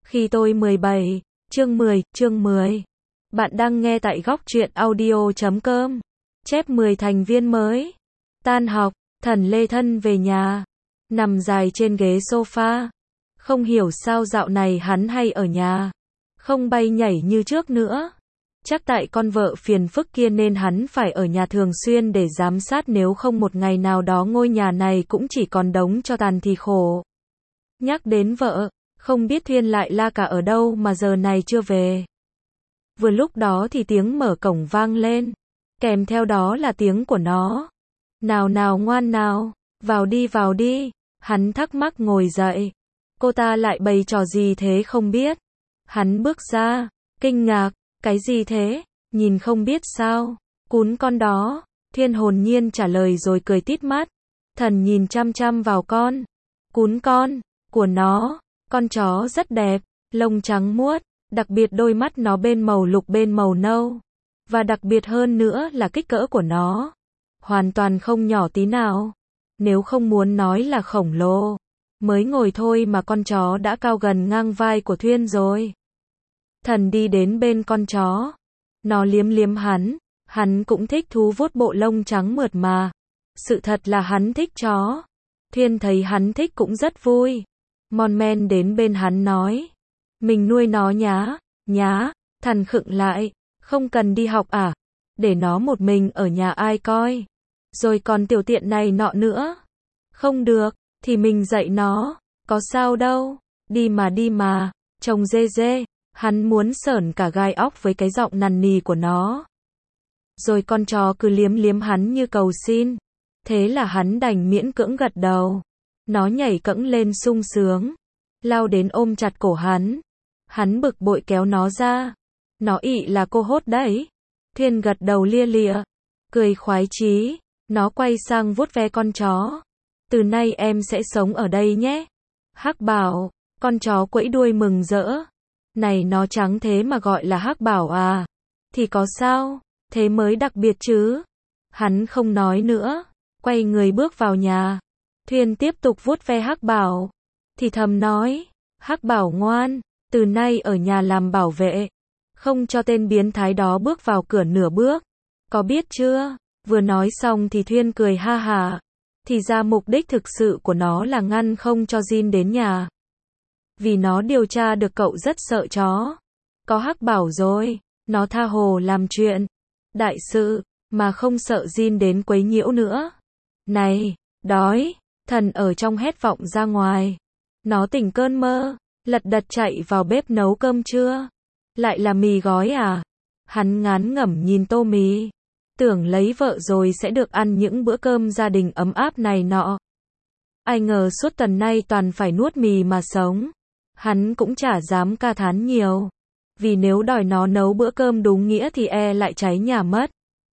Khi tôi 17, chương 10. Bạn đang nghe tại góc truyện audio.com. Chép 10 thành viên mới. Tan học, Thần lê thân về nhà. Nằm dài trên ghế sofa. Không hiểu sao dạo này hắn hay ở nhà. Không bay nhảy như trước nữa. Chắc tại con vợ phiền phức kia nên hắn phải ở nhà thường xuyên để giám sát, nếu không một ngày nào đó ngôi nhà này cũng chỉ còn đống tro tàn thì khổ. Nhắc đến vợ, không biết Thuyên lại la cả ở đâu mà giờ này chưa về. Vừa lúc đó thì tiếng mở cổng vang lên, kèm theo đó là tiếng của nó. Nào nào ngoan nào, vào đi. Hắn thắc mắc ngồi dậy. Cô ta lại bày trò gì thế không biết. Hắn bước ra, kinh ngạc, cái gì thế, nhìn không biết sao, cún con đó. Thuyên hồn nhiên trả lời rồi cười tít mắt. Thần nhìn chăm chăm vào con, cún con, của nó. Con chó rất đẹp, lông trắng muốt, đặc biệt đôi mắt nó bên màu lục bên màu nâu. Và đặc biệt hơn nữa là kích cỡ của nó. Hoàn toàn không nhỏ tí nào. Nếu không muốn nói là khổng lồ. Mới ngồi thôi mà con chó đã cao gần ngang vai của Thuyên rồi. Thần đi đến bên con chó. Nó liếm liếm hắn cũng thích thú vuốt bộ lông trắng mượt mà. Sự thật là hắn thích chó. Thuyên thấy hắn thích cũng rất vui. Mon men đến bên hắn nói. Mình nuôi nó nhá. Thần khựng lại. Không cần đi học à? Để nó một mình ở nhà ai coi? Rồi còn tiểu tiện này nọ nữa. Không được, thì mình dạy nó. Có sao đâu. Đi mà. Trông dê. Hắn muốn sởn cả gai óc với cái giọng nằn nì của nó. Rồi con chó cứ liếm hắn như cầu xin. Thế là hắn đành miễn cưỡng gật đầu. Nó nhảy cẫng lên sung sướng. Lao đến ôm chặt cổ hắn. Hắn bực bội kéo nó ra. Nó ị là cô hốt đấy. Thuyên gật đầu lia lịa. Cười khoái chí. Nó quay sang vuốt ve con chó. Từ nay em sẽ sống ở đây nhé. Hắc Bảo. Con chó quẫy đuôi mừng rỡ. Này nó trắng thế mà gọi là Hắc Bảo à? Thì có sao? Thế mới đặc biệt chứ. Hắn không nói nữa. Quay người bước vào nhà. Thuyên tiếp tục vuốt ve Hắc Bảo. Thì thầm nói. Hắc Bảo ngoan. Từ nay ở nhà làm bảo vệ. Không cho tên biến thái đó bước vào cửa nửa bước. Có biết chưa? Vừa nói xong thì Thuyên cười ha hả. Thì ra mục đích thực sự của nó là ngăn không cho Jin đến nhà. Vì nó điều tra được cậu rất sợ chó. Có Hắc Bảo rồi. Nó tha hồ làm chuyện. Đại sự. Mà không sợ Jin đến quấy nhiễu nữa. Này, đói. Thần ở trong hét vọng ra ngoài. Nó tỉnh cơn mơ. Lật đật chạy vào bếp nấu cơm trưa. Lại là mì gói à? Hắn ngán ngẩm nhìn tô mì. Tưởng lấy vợ rồi sẽ được ăn những bữa cơm gia đình ấm áp này nọ. Ai ngờ suốt tuần nay toàn phải nuốt mì mà sống. Hắn cũng chả dám ca thán nhiều. Vì nếu đòi nó nấu bữa cơm đúng nghĩa thì lại cháy nhà mất.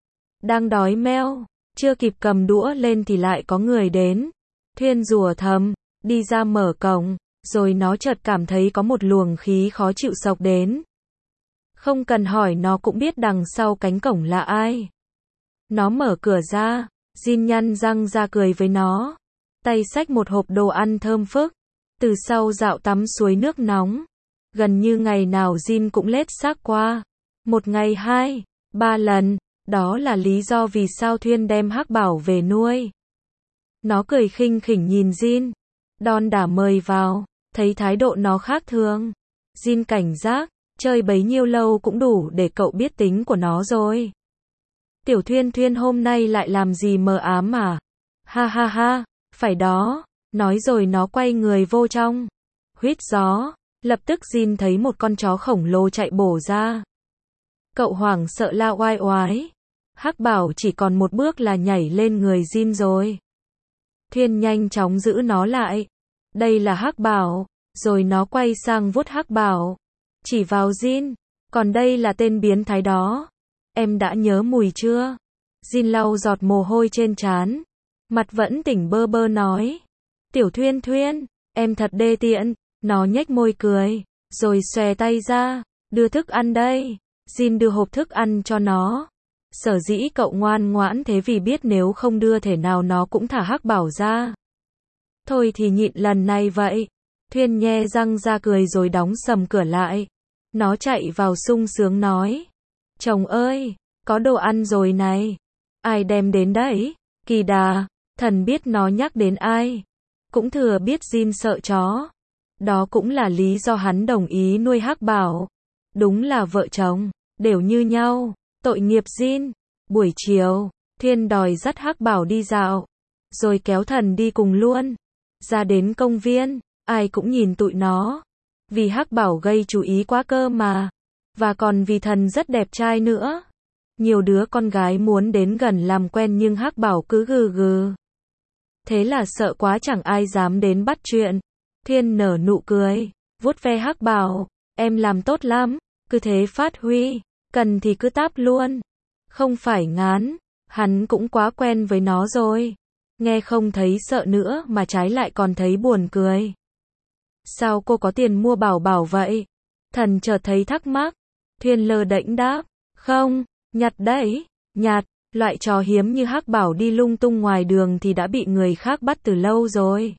Đang đói meo. Chưa kịp cầm đũa lên thì lại có người đến. Thuyên rủa thầm. Đi ra mở cổng. Rồi nó chợt cảm thấy có một luồng khí khó chịu xộc đến. Không cần hỏi nó cũng biết đằng sau cánh cổng là ai. Nó mở cửa ra. Jin nhăn răng ra cười với nó. Tay xách một hộp đồ ăn thơm phức. Từ sau dạo tắm suối nước nóng. Gần như ngày nào Jin cũng lết xác qua. Một ngày 2, 3 lần. Đó là lý do vì sao Thuyên đem Hắc Bảo về nuôi. Nó cười khinh khỉnh nhìn Jin. Đon đả mời vào. Thấy thái độ nó khác thường. Jin cảnh giác. Chơi bấy nhiêu lâu cũng đủ để cậu biết tính của nó rồi. Tiểu Thuyên hôm nay lại làm gì mờ ám à? Ha, phải đó. Nói rồi nó quay người vô trong. Huýt gió. Lập tức Jin thấy một con chó khổng lồ chạy bổ ra. Cậu hoảng sợ la oai oái. Hắc Bảo chỉ còn một bước là nhảy lên người Jin rồi. Thuyên nhanh chóng giữ nó lại. Đây là Hắc Bảo. Rồi nó quay sang vuốt Hắc Bảo. Chỉ vào Jin. Còn đây là tên biến thái đó. Em đã nhớ mùi chưa? Jin lau giọt mồ hôi trên trán. Mặt vẫn tỉnh bơ bơ nói. Tiểu Thuyên, em thật đê tiện. Nó nhếch môi cười. Rồi xòe tay ra. Đưa thức ăn đây. Jin đưa hộp thức ăn cho nó. Sở dĩ cậu ngoan ngoãn thế vì biết nếu không đưa thể nào nó cũng thả Hắc Bảo ra. Thôi thì nhịn lần này vậy. Thuyên nhe răng ra cười rồi đóng sầm cửa lại. Nó chạy vào sung sướng nói. Chồng ơi, có đồ ăn rồi này. Ai đem đến đấy? Kỳ đà, thần biết nó nhắc đến ai. Cũng thừa biết Jin sợ chó. Đó cũng là lý do hắn đồng ý nuôi Hắc Bảo. Đúng là vợ chồng, đều như nhau. Tội nghiệp Jin. Buổi chiều, Thuyên đòi dắt Hắc Bảo đi dạo. Rồi kéo thần đi cùng luôn. Ra đến công viên, ai cũng nhìn tụi nó. Vì Hắc Bảo gây chú ý quá cơ mà. Và còn vì thần rất đẹp trai nữa. Nhiều đứa con gái muốn đến gần làm quen nhưng Hắc Bảo cứ gừ gừ. Thế là sợ quá chẳng ai dám đến bắt chuyện. Thuyên nở nụ cười, vuốt ve Hắc Bảo. Em làm tốt lắm, cứ thế phát huy. Cần thì cứ táp luôn. Không phải ngán, hắn cũng quá quen với nó rồi. Nghe không thấy sợ nữa mà trái lại còn thấy buồn cười. Sao cô có tiền mua Bảo Bảo vậy? Thần chợt thấy thắc mắc. Thuyên lơ đễnh đáp. Không, nhặt đấy, nhặt. Loại trò hiếm như Hắc Bảo đi lung tung ngoài đường thì đã bị người khác bắt từ lâu rồi.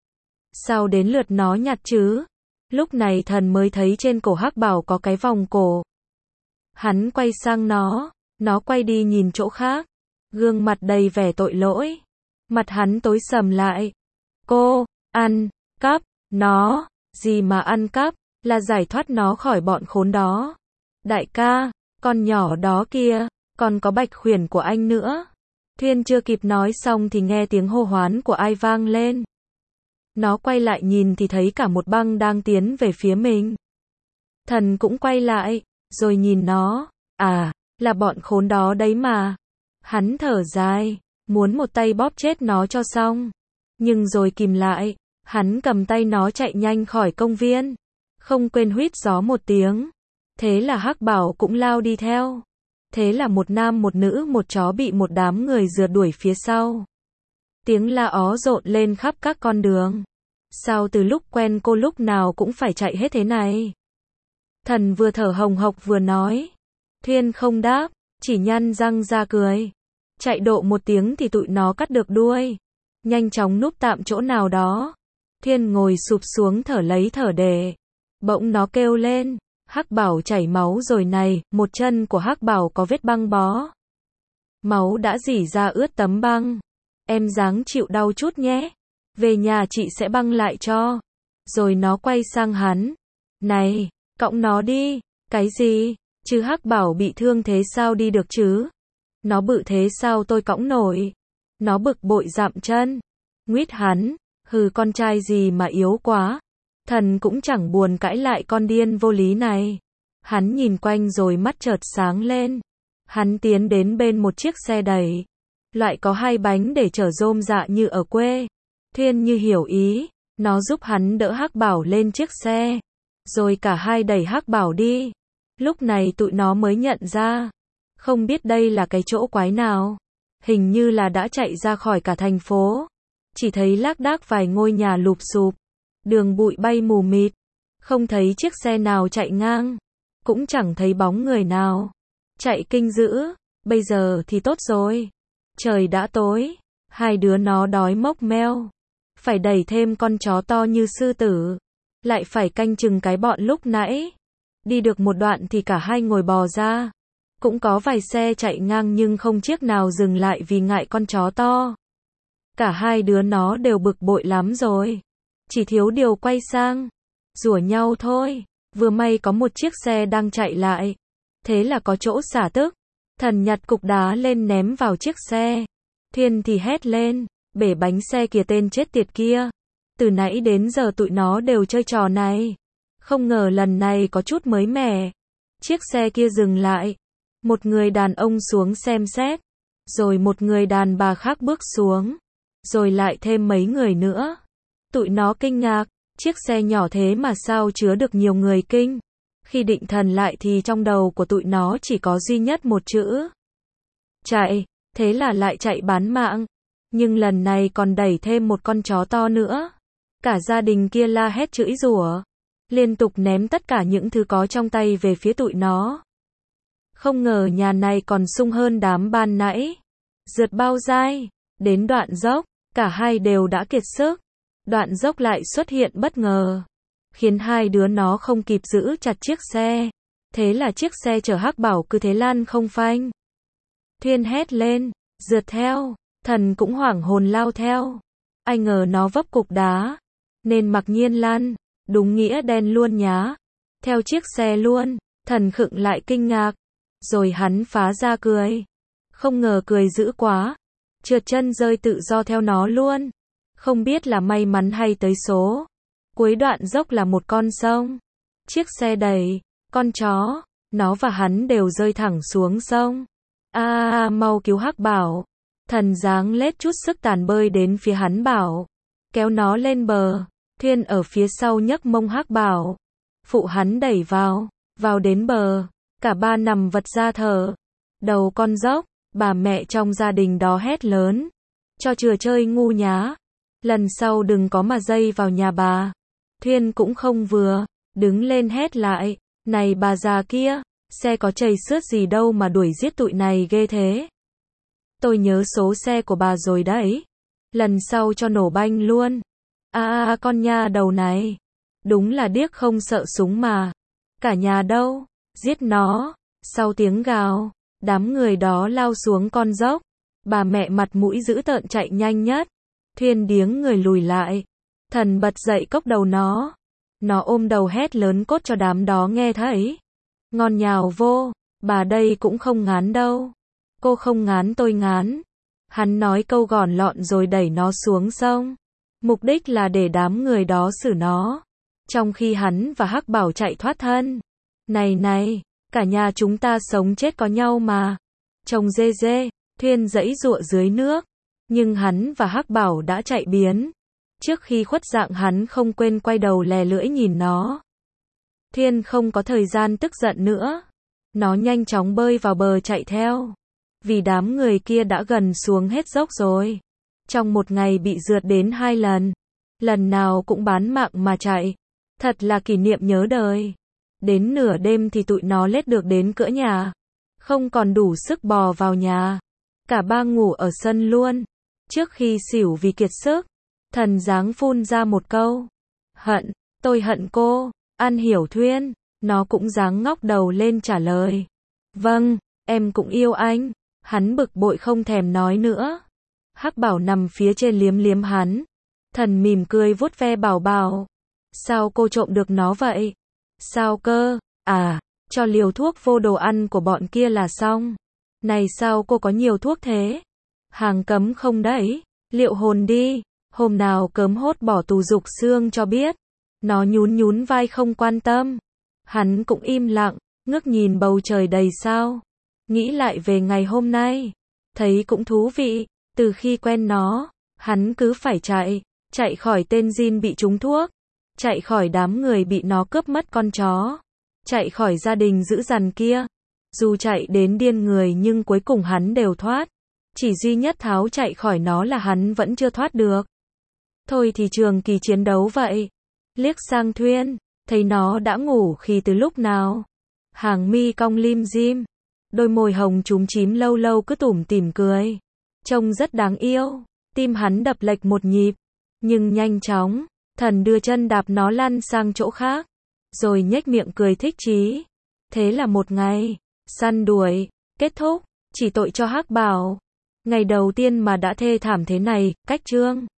Sao đến lượt nó nhặt chứ? Lúc này thần mới thấy trên cổ Hắc Bảo có cái vòng cổ. Hắn quay sang nó quay đi nhìn chỗ khác. Gương mặt đầy vẻ tội lỗi. Mặt hắn tối sầm lại. Cô, ăn, cắp, nó, gì mà ăn cắp, là giải thoát nó khỏi bọn khốn đó. Đại ca, con nhỏ đó kia, còn có Bạch Khuyển của anh nữa. Thuyên chưa kịp nói xong thì nghe tiếng hô hoán của ai vang lên. Nó quay lại nhìn thì thấy cả một băng đang tiến về phía mình. Thần cũng quay lại, rồi nhìn nó. À, là bọn khốn đó đấy mà. Hắn thở dài, muốn một tay bóp chết nó cho xong. Nhưng rồi kìm lại, hắn cầm tay nó chạy nhanh khỏi công viên. Không quên huýt gió một tiếng. Thế là Hắc Bảo cũng lao đi theo. Thế là một nam một nữ một chó bị một đám người rượt đuổi phía sau. Tiếng la ó rộn lên khắp các con đường. Sao từ lúc quen cô lúc nào cũng phải chạy hết thế này? Thần vừa thở hồng hộc vừa nói. Thuyên không đáp, chỉ nhăn răng ra cười. Chạy độ một tiếng thì tụi nó cắt được đuôi. Nhanh chóng núp tạm chỗ nào đó. Thuyên ngồi sụp xuống thở lấy thở để. Bỗng nó kêu lên. Hắc Bảo chảy máu rồi này, một chân của Hắc Bảo có vết băng bó. Máu đã rỉ ra ướt tấm băng. Em ráng chịu đau chút nhé. Về nhà chị sẽ băng lại cho. Rồi nó quay sang hắn. Này, cõng nó đi. Cái gì? Chứ Hắc Bảo bị thương thế sao đi được chứ? Nó bự thế sao tôi cõng nổi? Nó bực bội dạm chân. Nguýt hắn. Hừ, con trai gì mà yếu quá. Thần cũng chẳng buồn cãi lại con điên vô lý này. Hắn nhìn quanh rồi mắt chợt sáng lên. Hắn tiến đến bên một chiếc xe đẩy. Loại có hai bánh để chở rôm rạ như ở quê. Thuyên như hiểu ý. Nó giúp hắn đỡ Hắc Bảo lên chiếc xe. Rồi cả hai đẩy Hắc Bảo đi. Lúc này tụi nó mới nhận ra. Không biết đây là cái chỗ quái nào. Hình như là đã chạy ra khỏi cả thành phố. Chỉ thấy lác đác vài ngôi nhà lụp xụp. Đường bụi bay mù mịt. Không thấy chiếc xe nào chạy ngang. Cũng chẳng thấy bóng người nào. Chạy kinh dữ. Bây giờ thì tốt rồi. Trời đã tối. Hai đứa nó đói mốc meo. Phải đẩy thêm con chó to như sư tử. Lại phải canh chừng cái bọn lúc nãy. Đi được một đoạn thì cả hai ngồi bò ra. Cũng có vài xe chạy ngang nhưng không chiếc nào dừng lại vì ngại con chó to. Cả hai đứa nó đều bực bội lắm rồi. Chỉ thiếu điều quay sang. Rủa nhau thôi. Vừa may có một chiếc xe đang chạy lại. Thế là có chỗ xả tức. Thần nhặt cục đá lên ném vào chiếc xe. Thuyên thì hét lên. Bể bánh xe kìa tên chết tiệt kia. Từ nãy đến giờ tụi nó đều chơi trò này. Không ngờ lần này có chút mới mẻ. Chiếc xe kia dừng lại. Một người đàn ông xuống xem xét. Rồi một người đàn bà khác bước xuống. Rồi lại thêm mấy người nữa. Tụi nó kinh ngạc. Chiếc xe nhỏ thế mà sao chứa được nhiều người kinh. Khi định thần lại thì trong đầu của tụi nó chỉ có duy nhất một chữ. Chạy. Thế là lại chạy bán mạng. Nhưng lần này còn đẩy thêm một con chó to nữa. Cả gia đình kia la hét chửi rủa. Liên tục ném tất cả những thứ có trong tay về phía tụi nó. Không ngờ nhà này còn sung hơn đám ban nãy. Rượt bao dai. Đến đoạn dốc. Cả hai đều đã kiệt sức. Đoạn dốc lại xuất hiện bất ngờ, khiến hai đứa nó không kịp giữ chặt chiếc xe. Thế là chiếc xe chở Hắc Bảo cứ thế lăn không phanh. Thuyên hét lên, rượt theo, Thần cũng hoảng hồn lao theo. Ai ngờ nó vấp cục đá, nên mặc nhiên lăn, đúng nghĩa đen luôn nhá. Theo chiếc xe luôn, Thần khựng lại kinh ngạc, rồi hắn phá ra cười. Không ngờ cười dữ quá, trượt chân rơi tự do theo nó luôn. Không biết là may mắn hay tới số. Cuối đoạn dốc là một con sông. Chiếc xe đầy, con chó, nó và hắn đều rơi thẳng xuống sông. Mau cứu Hắc Bảo. Thần giáng lết chút sức tàn bơi đến phía hắn bảo, kéo nó lên bờ. Thuyên ở phía sau nhấc mông Hắc Bảo, phụ hắn đẩy vào đến bờ. Cả ba nằm vật ra thở. Đầu con dốc, bà mẹ trong gia đình đó hét lớn, cho chừa chơi ngu nhá, lần sau đừng có mà dây vào nhà bà. Thuyên cũng không vừa, đứng lên hét lại, này bà già kia, xe có chầy xước gì đâu mà đuổi giết tụi này ghê thế. Tôi nhớ số xe của bà rồi đấy, lần sau cho nổ banh luôn. Con nha đầu này, đúng là điếc không sợ súng mà. Cả nhà đâu, giết nó. Sau tiếng gào, đám người đó lao xuống con dốc. Bà mẹ mặt mũi dữ tợn chạy nhanh nhất. Thuyên điếng người lùi lại. Thần bật dậy cốc đầu nó. Nó ôm đầu hét lớn cốt cho đám đó nghe thấy. Ngon nhào vô, bà đây cũng không ngán đâu. Cô không ngán tôi ngán. Hắn nói câu gòn lọn rồi đẩy nó xuống sông. Mục đích là để đám người đó xử nó. Trong khi hắn và Hắc Bảo chạy thoát thân. Này, cả nhà chúng ta sống chết có nhau mà. Chồng dê, Thuyên giãy giụa dưới nước. Nhưng hắn và Hắc Bảo đã chạy biến. Trước khi khuất dạng hắn không quên quay đầu lè lưỡi nhìn nó. Thuyên không có thời gian tức giận nữa. Nó nhanh chóng bơi vào bờ chạy theo. Vì đám người kia đã gần xuống hết dốc rồi. Trong một ngày bị rượt đến 2 lần. Lần nào cũng bán mạng mà chạy. Thật là kỷ niệm nhớ đời. Đến nửa đêm thì tụi nó lết được đến cửa nhà. Không còn đủ sức bò vào nhà. Cả ba ngủ ở sân luôn. Trước khi xỉu vì kiệt sức, Thần giáng phun ra một câu. Tôi hận cô. An hiểu Thuyên. Nó cũng giáng ngóc đầu lên trả lời. Vâng, em cũng yêu anh. Hắn bực bội không thèm nói nữa. Hắc Bảo nằm phía trên liếm hắn. Thần mỉm cười vuốt ve Bảo. Sao cô trộm được nó vậy? Sao cơ? Cho liều thuốc vô đồ ăn của bọn kia là xong. Này sao cô có nhiều thuốc thế? Hàng cấm không đấy? Liệu hồn đi. Hôm nào cấm hốt bỏ tù dục xương cho biết. Nó nhún vai không quan tâm. Hắn cũng im lặng, ngước nhìn bầu trời đầy sao. Nghĩ lại về ngày hôm nay. Thấy cũng thú vị. Từ khi quen nó, hắn cứ phải chạy khỏi tên Jin bị trúng thuốc. Chạy khỏi đám người bị nó cướp mất con chó. Chạy khỏi gia đình dữ dằn kia. Dù chạy đến điên người nhưng cuối cùng hắn đều thoát. Chỉ duy nhất Tháo chạy khỏi nó là hắn vẫn chưa thoát được. Thôi thì trường kỳ chiến đấu vậy. Liếc sang Thuyên, thấy nó đã ngủ khi từ lúc nào. Hàng mi cong lim dim. Đôi môi hồng chúm chím lâu lâu cứ tủm tỉm cười. Trông rất đáng yêu. Tim hắn đập lệch một nhịp. Nhưng nhanh chóng, Thần đưa chân đạp nó lăn sang chỗ khác. Rồi nhếch miệng cười thích chí. Thế là một ngày săn đuổi kết thúc. Chỉ tội cho Hắc Bảo. Ngày đầu tiên mà đã thê thảm thế này. Cách chương